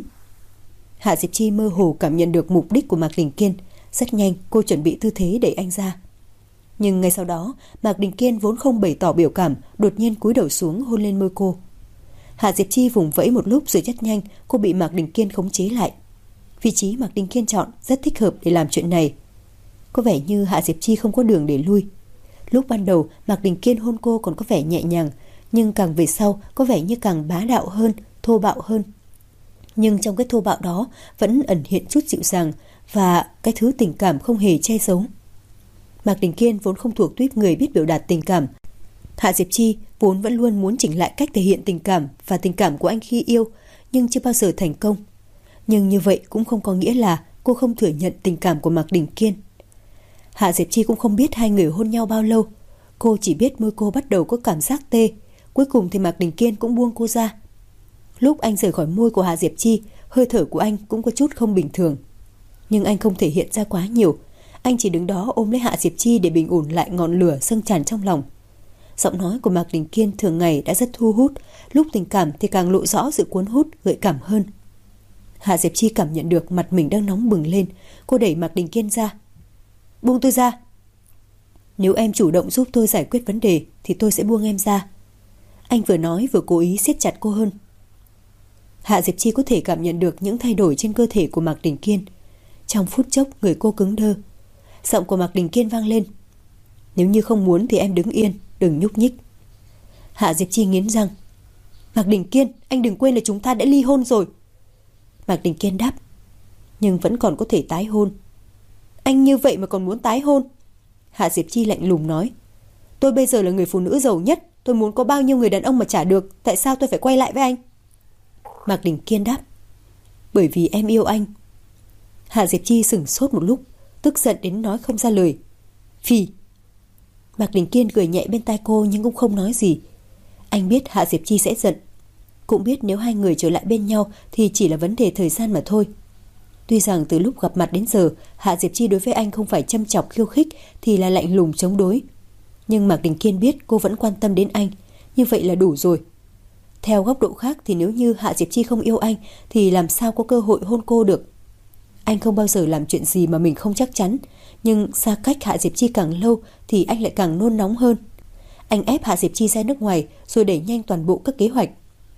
Hạ Diệp Chi mơ hồ cảm nhận được mục đích của Mạc Đình Kiên. Rất nhanh cô chuẩn bị tư thế đẩy anh ra. Nhưng ngay sau đó Mạc Đình Kiên vốn không bày tỏ biểu cảm, đột nhiên cúi đầu xuống hôn lên môi cô. Hạ Diệp Chi vùng vẫy một lúc rồi rất nhanh cô bị Mạc Đình Kiên khống chế lại. Vị trí Mạc Đình Kiên chọn rất thích hợp để làm chuyện này. Có vẻ như Hạ Diệp Chi không có đường để lui. Lúc ban đầu Mạc Đình Kiên hôn cô còn có vẻ nhẹ nhàng, nhưng càng về sau có vẻ như càng bá đạo hơn, thô bạo hơn. Nhưng trong cái thô bạo đó vẫn ẩn hiện chút dịu dàng và cái thứ tình cảm không hề che giấu. Mạc Đình Kiên vốn không thuộc tuýp người biết biểu đạt tình cảm. Hạ Diệp Chi vốn vẫn luôn muốn chỉnh lại cách thể hiện tình cảm và tình cảm của anh khi yêu, nhưng chưa bao giờ thành công. Nhưng như vậy cũng không có nghĩa là cô không thừa nhận tình cảm của Mạc Đình Kiên. Hạ Diệp Chi cũng không biết hai người hôn nhau bao lâu. Cô chỉ biết môi cô bắt đầu có cảm giác tê. Cuối cùng thì Mạc Đình Kiên cũng buông cô ra. Lúc anh rời khỏi môi của Hạ Diệp Chi, hơi thở của anh cũng có chút không bình thường. Nhưng anh không thể hiện ra quá nhiều. Anh chỉ đứng đó ôm lấy Hạ Diệp Chi để bình ổn lại ngọn lửa dâng tràn trong lòng. Giọng nói của Mạc Đình Kiên thường ngày đã rất thu hút, lúc tình cảm thì càng lộ rõ sự cuốn hút, gợi cảm hơn. Hạ Diệp Chi cảm nhận được mặt mình đang nóng bừng lên. Cô đẩy Mạc Đình Kiên ra. Buông tôi ra. Nếu em chủ động giúp tôi giải quyết vấn đề thì tôi sẽ buông em ra. Anh vừa nói vừa cố ý siết chặt cô hơn. Hạ Diệp Chi có thể cảm nhận được những thay đổi trên cơ thể của Mạc Đình Kiên. Trong phút chốc người cô cứng đơ. Giọng của Mạc Đình Kiên vang lên. Nếu như không muốn thì em đứng yên, đừng nhúc nhích. Hạ Diệp Chi nghiến răng. Mạc Đình Kiên, anh đừng quên là chúng ta đã ly hôn rồi. Mạc Đình Kiên đáp. Nhưng vẫn còn có thể tái hôn. Anh như vậy mà còn muốn tái hôn? Hạ Diệp Chi lạnh lùng nói. Tôi bây giờ là người phụ nữ giàu nhất. Tôi muốn có bao nhiêu người đàn ông mà trả được. Tại sao tôi phải quay lại với anh? Mạc Đình Kiên đáp. Bởi vì em yêu anh. Hạ Diệp Chi sửng sốt một lúc, tức giận đến nói không ra lời. Phì. Mạc Đình Kiên cười nhẹ bên tai cô nhưng cũng không nói gì. Anh biết Hạ Diệp Chi sẽ giận, cũng biết nếu hai người trở lại bên nhau thì chỉ là vấn đề thời gian mà thôi. Tuy rằng từ lúc gặp mặt đến giờ Hạ Diệp Chi đối với anh không phải châm chọc khiêu khích thì là lạnh lùng chống đối, nhưng Mạc Đình Kiên biết cô vẫn quan tâm đến anh. Như vậy là đủ rồi. Theo góc độ khác thì nếu như Hạ Diệp Chi không yêu anh thì làm sao có cơ hội hôn cô được. Anh không bao giờ làm chuyện gì mà mình không chắc chắn, nhưng xa cách Hạ Diệp Chi càng lâu thì anh lại càng nôn nóng hơn. Anh ép Hạ Diệp Chi ra nước ngoài rồi đẩy nhanh toàn bộ các kế hoạch.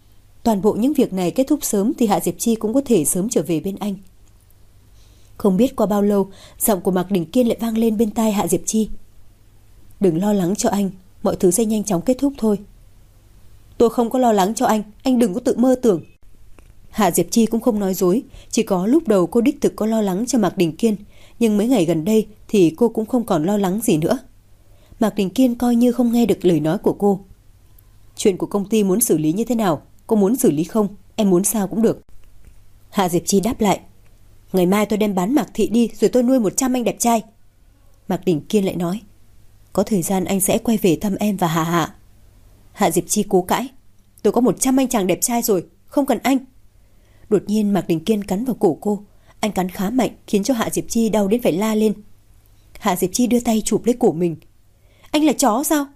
Toàn bộ những việc này kết thúc sớm thì Hạ Diệp Chi cũng có thể sớm trở về bên anh. Không biết qua bao lâu, giọng của Mạc Đình Kiên lại vang lên bên tai Hạ Diệp Chi. Đừng lo lắng cho anh, mọi thứ sẽ nhanh chóng kết thúc thôi. Tôi không có lo lắng cho anh đừng có tự mơ tưởng. Hạ Diệp Chi cũng không nói dối, chỉ có lúc đầu cô đích thực có lo lắng cho Mạc Đình Kiên, nhưng mấy ngày gần đây thì cô cũng không còn lo lắng gì nữa. Mạc Đình Kiên coi như không nghe được lời nói của cô. Chuyện của công ty muốn xử lý như thế nào? Cô muốn xử lý không? Em muốn sao cũng được. Hạ Diệp Chi đáp lại. Ngày mai tôi đem bán Mạc Thị đi, rồi tôi nuôi 100 anh đẹp trai. Mạc Đình Kiên lại nói. Có thời gian anh sẽ quay về thăm em và Hạ Hạ. Hạ Diệp Chi cố cãi. Tôi có 100 anh chàng đẹp trai rồi, không cần anh. Đột nhiên Mạc Đình Kiên cắn vào cổ cô. Anh cắn khá mạnh, khiến cho Hạ Diệp Chi đau đến phải la lên. Hạ Diệp Chi đưa tay chụp lấy cổ mình. Anh là chó sao?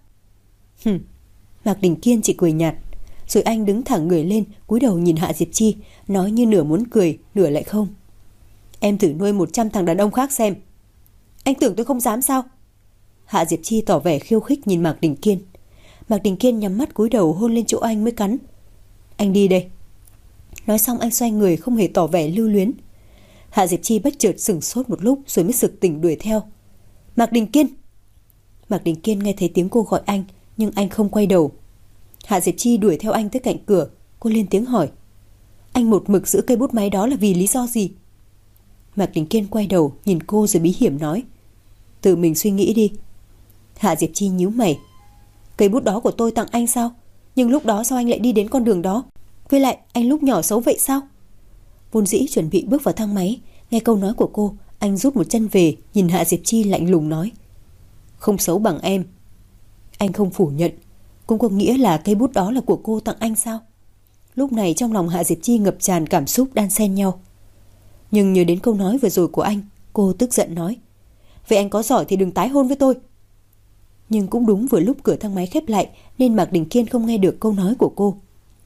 Mạc Đình Kiên chỉ cười nhạt. Rồi anh đứng thẳng người lên, cúi đầu nhìn Hạ Diệp Chi, nói như nửa muốn cười, nửa lại không. Em thử nuôi 100 thằng đàn ông khác xem. Anh tưởng tôi không dám sao? Hạ Diệp Chi tỏ vẻ khiêu khích nhìn Mạc Đình Kiên. Mạc Đình Kiên nhắm mắt cúi đầu hôn lên chỗ anh mới cắn. Anh đi đây. Nói xong anh xoay người không hề tỏ vẻ lưu luyến. Hạ Diệp Chi bất chợt sửng sốt một lúc rồi mới sực tỉnh đuổi theo. Mạc Đình Kiên. Mạc Đình Kiên nghe thấy tiếng cô gọi anh, nhưng anh không quay đầu. Hạ Diệp Chi đuổi theo anh tới cạnh cửa. Cô lên tiếng hỏi. Anh một mực giữ cây bút máy đó là vì lý do gì? Mạc Đình Kiên quay đầu nhìn cô rồi bí hiểm nói. Tự mình suy nghĩ đi. Hạ Diệp Chi nhíu mày. Cây bút đó của tôi tặng anh sao? Nhưng lúc đó sao anh lại đi đến con đường đó? Với lại anh lúc nhỏ xấu vậy sao? Vốn dĩ chuẩn bị bước vào thang máy, nghe câu nói của cô, anh rút một chân về, nhìn Hạ Diệp Chi lạnh lùng nói. Không xấu bằng em. Anh không phủ nhận. Cũng có nghĩa là cây bút đó là của cô tặng anh sao? Lúc này trong lòng Hạ Diệp Chi ngập tràn cảm xúc đan xen nhau. Nhưng nhớ đến câu nói vừa rồi của anh, cô tức giận nói. Vậy anh có giỏi thì đừng tái hôn với tôi. Nhưng cũng đúng vừa lúc cửa thang máy khép lại nên Mạc Đình Kiên không nghe được câu nói của cô.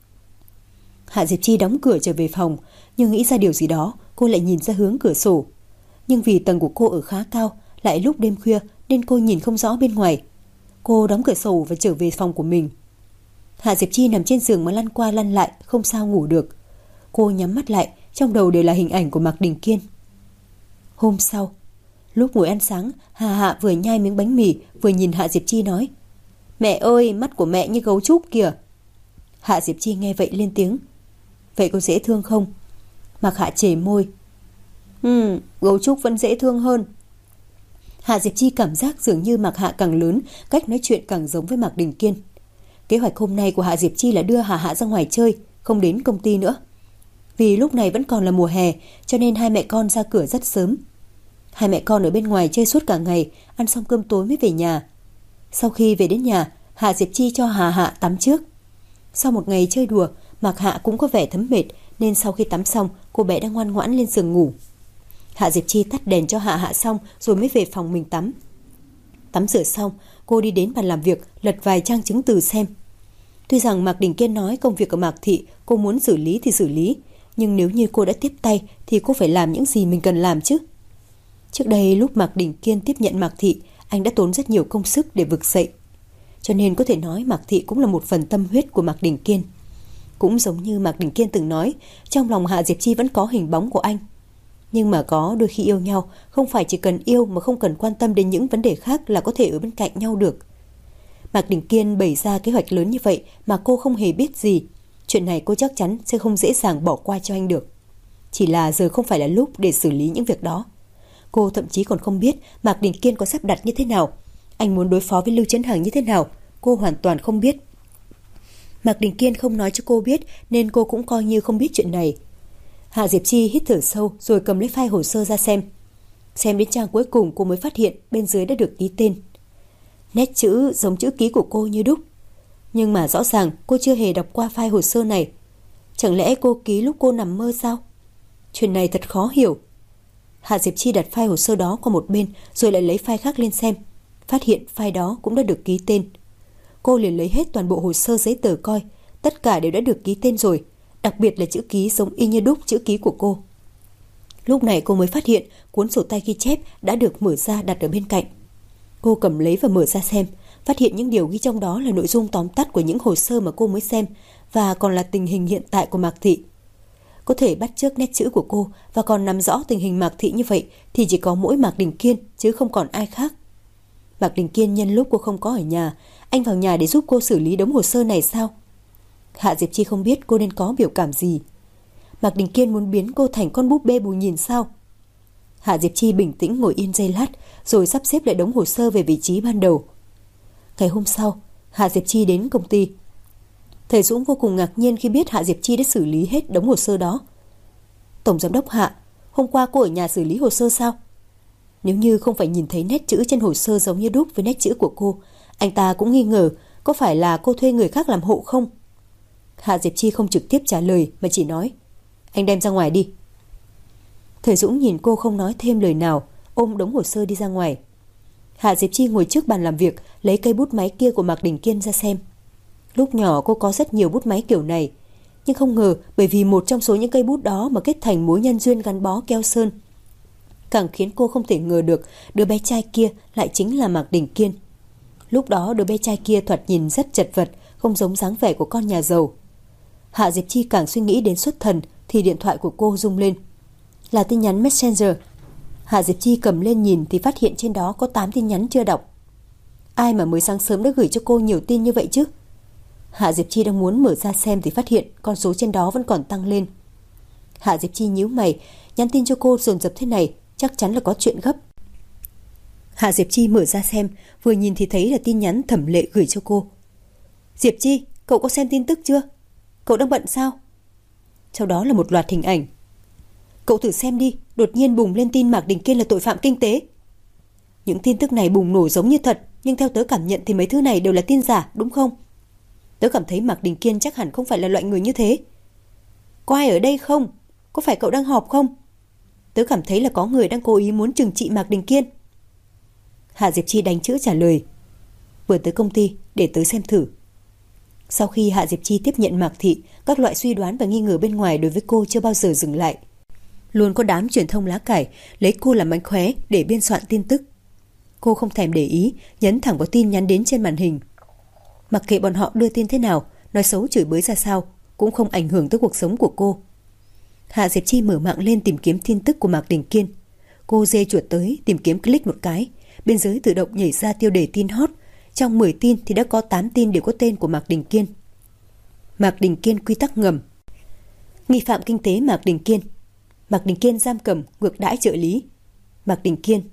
Hạ Diệp Chi đóng cửa trở về phòng, nhưng nghĩ ra điều gì đó, cô lại nhìn ra hướng cửa sổ. Nhưng vì tầng của cô ở khá cao, lại lúc đêm khuya nên cô nhìn không rõ bên ngoài. Cô đóng cửa sổ và trở về phòng của mình. Hạ Diệp Chi nằm trên giường mà lăn qua lăn lại, không sao ngủ được. Cô nhắm mắt lại, trong đầu đều là hình ảnh của Mạc Đình Kiên. Hôm sau, lúc ngồi ăn sáng, Hà Hạ vừa nhai miếng bánh mì vừa nhìn Hạ Diệp Chi nói. Mẹ ơi, mắt của mẹ như gấu trúc kìa. Hạ Diệp Chi nghe vậy lên tiếng. Vậy có dễ thương không? Mạc Hạ chề môi. Gấu trúc vẫn dễ thương hơn. Hạ Diệp Chi cảm giác dường như Mạc Hạ càng lớn, cách nói chuyện càng giống với Mạc Đình Kiên. Kế hoạch hôm nay của Hạ Diệp Chi là đưa Hà Hạ ra ngoài chơi, không đến công ty nữa. Vì lúc này vẫn còn là mùa hè, cho nên hai mẹ con ra cửa rất sớm. Hai mẹ con ở bên ngoài chơi suốt cả ngày, ăn xong cơm tối mới về nhà. Sau khi về đến nhà, Hạ Diệp Chi cho Hà Hạ tắm trước. Sau một ngày chơi đùa, Mạc Hạ cũng có vẻ thấm mệt, nên sau khi tắm xong, cô bé đã ngoan ngoãn lên giường ngủ. Hạ Diệp Chi tắt đèn cho Hạ Hạ xong rồi mới về phòng mình tắm. Tắm rửa xong, cô đi đến bàn làm việc, lật vài trang chứng từ xem. Tuy rằng Mạc Đình Kiên nói công việc ở Mạc Thị cô muốn xử lý thì xử lý, nhưng nếu như cô đã tiếp tay thì cô phải làm những gì mình cần làm chứ. Trước đây lúc Mạc Đình Kiên tiếp nhận Mạc Thị, anh đã tốn rất nhiều công sức để vực dậy. Cho nên có thể nói Mạc Thị cũng là một phần tâm huyết của Mạc Đình Kiên. Cũng giống như Mạc Đình Kiên từng nói, trong lòng Hạ Diệp Chi vẫn có hình bóng của anh. Nhưng mà có đôi khi yêu nhau, không phải chỉ cần yêu mà không cần quan tâm đến những vấn đề khác là có thể ở bên cạnh nhau được. Mạc Đình Kiên bày ra kế hoạch lớn như vậy mà cô không hề biết gì. Chuyện này cô chắc chắn sẽ không dễ dàng bỏ qua cho anh được. Chỉ là giờ không phải là lúc để xử lý những việc đó. Cô thậm chí còn không biết Mạc Đình Kiên có sắp đặt như thế nào, anh muốn đối phó với Lưu Chấn Hằng như thế nào, cô hoàn toàn không biết. Mạc Đình Kiên không nói cho cô biết nên cô cũng coi như không biết chuyện này. Hạ Diệp Chi hít thở sâu rồi cầm lấy file hồ sơ ra xem. Xem đến trang cuối cùng cô mới phát hiện bên dưới đã được ký tên. Nét chữ giống chữ ký của cô như đúc. Nhưng mà rõ ràng cô chưa hề đọc qua file hồ sơ này. Chẳng lẽ cô ký lúc cô nằm mơ sao? Chuyện này thật khó hiểu. Hạ Diệp Chi đặt file hồ sơ đó qua một bên rồi lại lấy file khác lên xem. Phát hiện file đó cũng đã được ký tên. Cô liền lấy hết toàn bộ hồ sơ giấy tờ coi. Tất cả đều đã được ký tên rồi. Đặc biệt là chữ ký giống y như đúc chữ ký của cô. Lúc này cô mới phát hiện cuốn sổ tay ghi chép đã được mở ra đặt ở bên cạnh. Cô cầm lấy và mở ra xem. Phát hiện những điều ghi trong đó là nội dung tóm tắt của những hồ sơ mà cô mới xem. và còn là tình hình hiện tại của Mạc Thị. Có thể bắt chước nét chữ của cô và còn nắm rõ tình hình Mạc Thị như vậy thì chỉ có mỗi Mạc Đình Kiên chứ không còn ai khác. Mạc Đình Kiên nhân lúc cô không có ở nhà, anh vào nhà để giúp cô xử lý đống hồ sơ này sao? Hạ Diệp Chi không biết cô nên có biểu cảm gì. Mạc Đình Kiên muốn biến cô thành con búp bê bù nhìn sao? Hạ Diệp Chi bình tĩnh ngồi yên giây lát rồi sắp xếp lại đống hồ sơ về vị trí ban đầu. Ngày hôm sau, Hạ Diệp Chi đến công ty. Thầy Dũng vô cùng ngạc nhiên khi biết Hạ Diệp Chi đã xử lý hết đống hồ sơ đó. Tổng giám đốc Hạ, hôm qua cô ở nhà xử lý hồ sơ sao? Nếu như không phải nhìn thấy nét chữ trên hồ sơ giống như đúc với nét chữ của cô, anh ta cũng nghi ngờ có phải là cô thuê người khác làm hộ không? Hạ Diệp Chi không trực tiếp trả lời mà chỉ nói, anh đem ra ngoài đi. Thầy Dũng nhìn cô không nói thêm lời nào, ôm đống hồ sơ đi ra ngoài. Hạ Diệp Chi ngồi trước bàn làm việc, lấy cây bút máy kia của Mạc Đình Kiên ra xem. Lúc nhỏ cô có rất nhiều bút máy kiểu này, nhưng không ngờ bởi vì một trong số những cây bút đó mà kết thành mối nhân duyên gắn bó keo sơn. Càng khiến cô không thể ngờ được đứa bé trai kia lại chính là Mạc Đình Kiên. Lúc đó đứa bé trai kia thoạt nhìn rất chật vật, không giống dáng vẻ của con nhà giàu. Hạ Diệp Chi càng suy nghĩ đến xuất thần thì điện thoại của cô rung lên. Là tin nhắn Messenger. Hạ Diệp Chi cầm lên nhìn thì phát hiện trên đó có 8 tin nhắn chưa đọc. Ai mà mới sáng sớm đã gửi cho cô nhiều tin như vậy chứ? Hạ Diệp Chi đang muốn mở ra xem thì phát hiện con số trên đó vẫn còn tăng lên. Hạ Diệp Chi nhíu mày, nhắn tin cho cô dồn dập thế này, chắc chắn là có chuyện gấp. Hạ Diệp Chi mở ra xem, vừa nhìn thì thấy là tin nhắn Thẩm Lệ gửi cho cô. Diệp Chi, cậu có xem tin tức chưa? Cậu đang bận sao? Sau đó là một loạt hình ảnh. Cậu thử xem đi, đột nhiên bùng lên tin Mạc Đình Kiên là tội phạm kinh tế. Những tin tức này bùng nổ giống như thật, nhưng theo tớ cảm nhận thì mấy thứ này đều là tin giả, đúng không? Tớ cảm thấy Mạc Đình Kiên chắc hẳn không phải là loại người như thế. Có ai ở đây không? Có phải cậu đang họp không? Tớ cảm thấy là có người đang cố ý muốn trừng trị Mạc Đình Kiên. Hạ Diệp Chi đánh chữ trả lời. Vừa tới công ty để tớ xem thử. Sau khi Hạ Diệp Chi tiếp nhận Mạc Thị, các loại suy đoán và nghi ngờ bên ngoài đối với cô chưa bao giờ dừng lại. Luôn có đám truyền thông lá cải lấy cô làm mánh khóe để biên soạn tin tức. Cô không thèm để ý, nhấn thẳng vào tin nhắn đến trên màn hình. Mặc kệ bọn họ đưa tin thế nào, nói xấu chửi bới ra sao, cũng không ảnh hưởng tới cuộc sống của cô. Hạ Diệp Chi mở mạng lên tìm kiếm tin tức của Mạc Đình Kiên. Cô giê chuột tới tìm kiếm, click một cái, bên dưới tự động nhảy ra tiêu đề tin hot. Trong 10 tin thì đã có 8 tin đều có tên của Mạc Đình Kiên. Mạc Đình Kiên quy tắc ngầm. Nghi phạm kinh tế Mạc Đình Kiên. Mạc Đình Kiên giam cầm, ngược đãi trợ lý. Mạc Đình Kiên.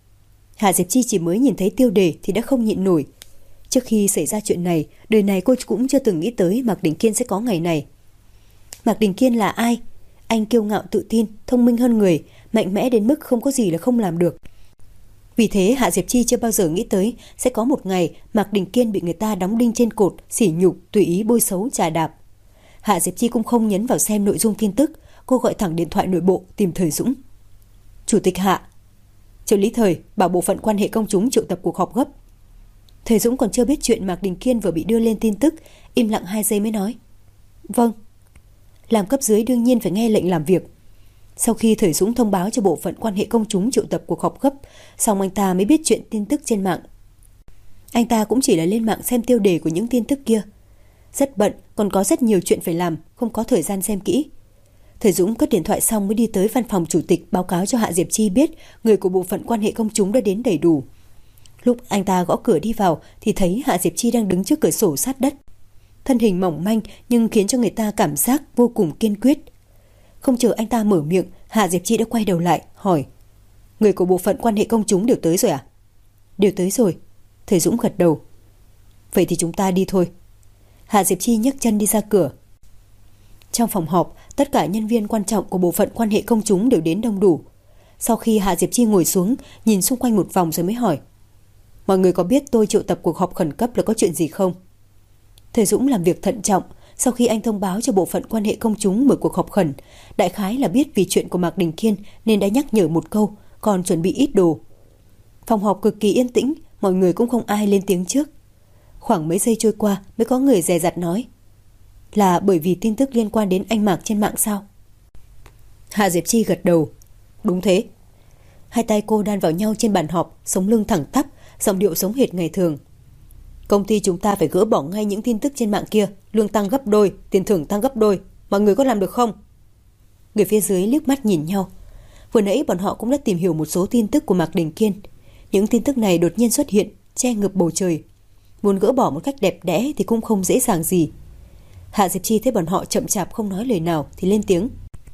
Hạ Diệp Chi chỉ mới nhìn thấy tiêu đề thì đã không nhịn nổi. Trước khi xảy ra chuyện này, đời này cô cũng chưa từng nghĩ tới Mạc Đình Kiên sẽ có ngày này. Mạc Đình Kiên là ai? Anh kiêu ngạo tự tin, thông minh hơn người, mạnh mẽ đến mức không có gì là không làm được. Vì thế Hạ Diệp Chi chưa bao giờ nghĩ tới sẽ có một ngày Mạc Đình Kiên bị người ta đóng đinh trên cột, sỉ nhục, tùy ý bôi xấu chà đạp. Hạ Diệp Chi cũng không nhấn vào xem nội dung tin tức, cô gọi thẳng điện thoại nội bộ tìm Thời Dũng. Chủ tịch Hạ. Trợ lý Thời bảo bộ phận quan hệ công chúng triệu tập cuộc họp gấp. Thời Dũng còn chưa biết chuyện Mạc Đình Kiên vừa bị đưa lên tin tức, im lặng 2 giây mới nói. Vâng. Làm cấp dưới đương nhiên phải nghe lệnh làm việc. Sau khi Thời Dũng thông báo cho bộ phận quan hệ công chúng triệu tập cuộc họp gấp, xong anh ta mới biết chuyện tin tức trên mạng. Anh ta cũng chỉ là lên mạng xem tiêu đề của những tin tức kia. Rất bận, còn có rất nhiều chuyện phải làm, không có thời gian xem kỹ. Thời Dũng cất điện thoại xong mới đi tới văn phòng chủ tịch báo cáo cho Hạ Diệp Chi biết người của bộ phận quan hệ công chúng đã đến đầy đủ. Lúc anh ta gõ cửa đi vào thì thấy Hạ Diệp Chi đang đứng trước cửa sổ sát đất. Thân hình mỏng manh nhưng khiến cho người ta cảm giác vô cùng kiên quyết. Không chờ anh ta mở miệng, Hạ Diệp Chi đã quay đầu lại, hỏi. Người của bộ phận quan hệ công chúng đều tới rồi à? Đều tới rồi. Thời Dũng gật đầu. Vậy thì chúng ta đi thôi. Hạ Diệp Chi nhấc chân đi ra cửa. Trong phòng họp, tất cả nhân viên quan trọng của bộ phận quan hệ công chúng đều đến đông đủ. Sau khi Hạ Diệp Chi ngồi xuống, nhìn xung quanh một vòng rồi mới hỏi. Mọi người có biết tôi triệu tập cuộc họp khẩn cấp là có chuyện gì không? Thời Dũng làm việc thận trọng. Sau khi anh thông báo cho bộ phận quan hệ công chúng mở cuộc họp khẩn, đại khái là biết vì chuyện của Mạc Đình Kiên nên đã nhắc nhở một câu, còn chuẩn bị ít đồ. Phòng họp cực kỳ yên tĩnh, mọi người cũng không ai lên tiếng trước. Khoảng mấy giây trôi qua mới có người dè dặt nói. Là bởi vì tin tức liên quan đến anh Mạc trên mạng sao? Hạ Diệp Chi gật đầu. Đúng thế. Hai tay cô đan vào nhau trên bàn họp, sống lưng thẳng tắp, giọng điệu giống hệt ngày thường. Công ty chúng ta phải gỡ bỏ ngay những tin tức trên mạng kia. Lương tăng gấp đôi, tiền thưởng tăng gấp đôi. Mọi người có làm được không? Người phía dưới liếc mắt nhìn nhau. Vừa nãy bọn họ cũng đã tìm hiểu một số tin tức của Mạc Đình Kiên. Những tin tức này đột nhiên xuất hiện, che ngập bầu trời. Muốn gỡ bỏ một cách đẹp đẽ thì cũng không dễ dàng gì. Hạ Diệp Chi thấy bọn họ chậm chạp không nói lời nào thì lên tiếng.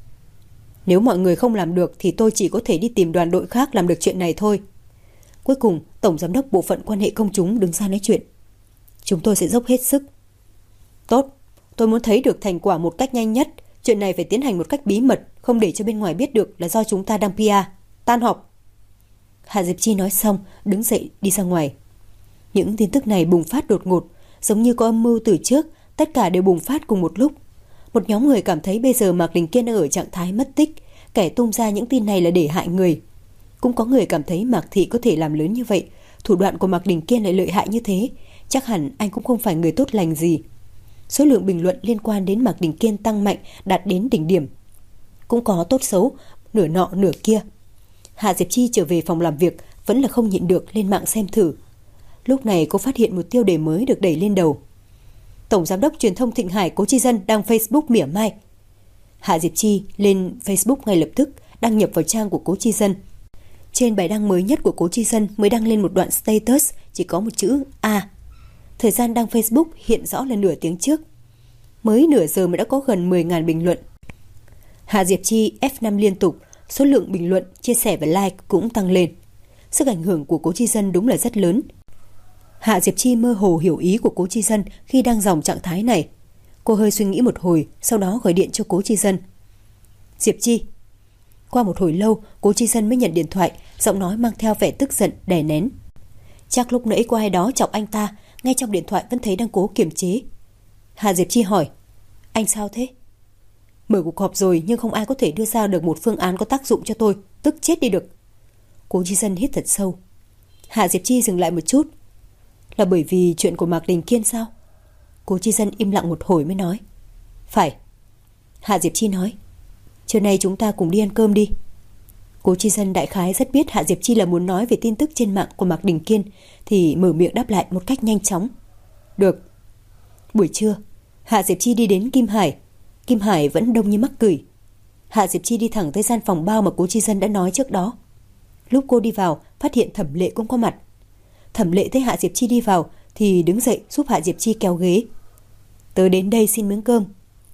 Nếu mọi người không làm được thì tôi chỉ có thể đi tìm đoàn đội khác làm được chuyện này thôi. Cuối cùng, Tổng Giám đốc Bộ phận Quan hệ Công chúng đứng ra nói chuyện. Chúng tôi sẽ dốc hết sức. Tốt, tôi muốn thấy được thành quả một cách nhanh nhất. Chuyện này phải tiến hành một cách bí mật, không để cho bên ngoài biết được là do chúng ta đang PR. Tan họp. Hạ Diệp Chi nói xong, đứng dậy đi ra ngoài. Những tin tức này bùng phát đột ngột, giống như có âm mưu từ trước, tất cả đều bùng phát cùng một lúc. Một nhóm người cảm thấy bây giờ Mạc Đình Kiên đang ở trạng thái mất tích, kẻ tung ra những tin này là để hại người. Cũng có người cảm thấy Mạc Thị có thể làm lớn như vậy, thủ đoạn của Mạc Đình Kiên lại lợi hại như thế, chắc hẳn anh cũng không phải người tốt lành gì. Số lượng bình luận liên quan đến Mạc Đình Kiên tăng mạnh, đạt đến đỉnh điểm. Cũng có tốt xấu, nửa nọ nửa kia. Hạ Diệp Chi trở về phòng làm việc, vẫn là không nhịn được lên mạng xem thử. Lúc này cô phát hiện một tiêu đề mới được đẩy lên đầu. Tổng Giám đốc Truyền thông Thịnh Hải Cố Chi Dân đăng Facebook mỉa mai. Hạ Diệp Chi lên Facebook ngay lập tức, đăng nhập vào trang của Cố Chi Dân. Trên bài đăng mới nhất của Cố Chi Dân mới đăng lên một đoạn status chỉ có một chữ A. Thời gian đăng Facebook hiện rõ là nửa tiếng trước. Mới nửa giờ mà đã có gần 10.000 bình luận. Hạ Diệp Chi F5 liên tục, số lượng bình luận, chia sẻ và like cũng tăng lên. Sức ảnh hưởng của Cố Chi Dân đúng là rất lớn. Hạ Diệp Chi mơ hồ hiểu ý của Cố Chi Dân khi đang dòng trạng thái này. Cô hơi suy nghĩ một hồi, sau đó gọi điện cho Cố Chi Dân. Diệp Chi. Qua một hồi lâu, Cố Chi Dân mới nhận điện thoại, giọng nói mang theo vẻ tức giận đè nén. Chắc lúc nãy có ai đó chọc anh ta, ngay trong điện thoại vẫn thấy đang cố kiềm chế. Hạ Diệp Chi hỏi. Anh sao thế? Mở cuộc họp rồi nhưng không ai có thể đưa ra được một phương án có tác dụng cho tôi, tức chết đi được. Cố Chi Dân hít thật sâu. Hạ Diệp Chi dừng lại một chút. Là bởi vì chuyện của Mạc Đình Kiên sao? Cố Chi Dân im lặng một hồi mới nói. Phải. Hạ Diệp Chi nói. Trưa nay chúng ta cùng đi ăn cơm đi. Cố Chi Dân đại khái rất biết Hạ Diệp Chi là muốn nói về tin tức trên mạng của Mạc Đình Kiên, thì mở miệng đáp lại một cách nhanh chóng. Được. Buổi trưa, Hạ Diệp Chi đi đến Kim Hải. Kim Hải vẫn đông như mắc cửi. Hạ Diệp Chi đi thẳng tới gian phòng bao mà Cố Chi Dân đã nói trước đó. Lúc cô đi vào, phát hiện Thẩm Lệ cũng có mặt. Thẩm Lệ thấy Hạ Diệp Chi đi vào thì đứng dậy giúp Hạ Diệp Chi kéo ghế. Tớ đến đây xin miếng cơm.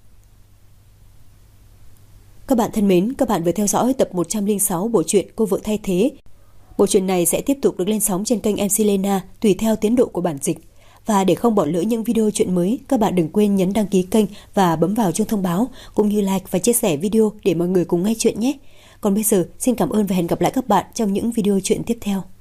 Các bạn thân mến, các bạn vừa theo dõi tập 106 bộ truyện Cô Vợ Thay Thế. Bộ truyện này sẽ tiếp tục được lên sóng trên kênh MC Lena tùy theo tiến độ của bản dịch. Và để không bỏ lỡ những video truyện mới, các bạn đừng quên nhấn đăng ký kênh và bấm vào chuông thông báo, cũng như like và chia sẻ video để mọi người cùng nghe chuyện nhé. Còn bây giờ, xin cảm ơn và hẹn gặp lại các bạn trong những video truyện tiếp theo.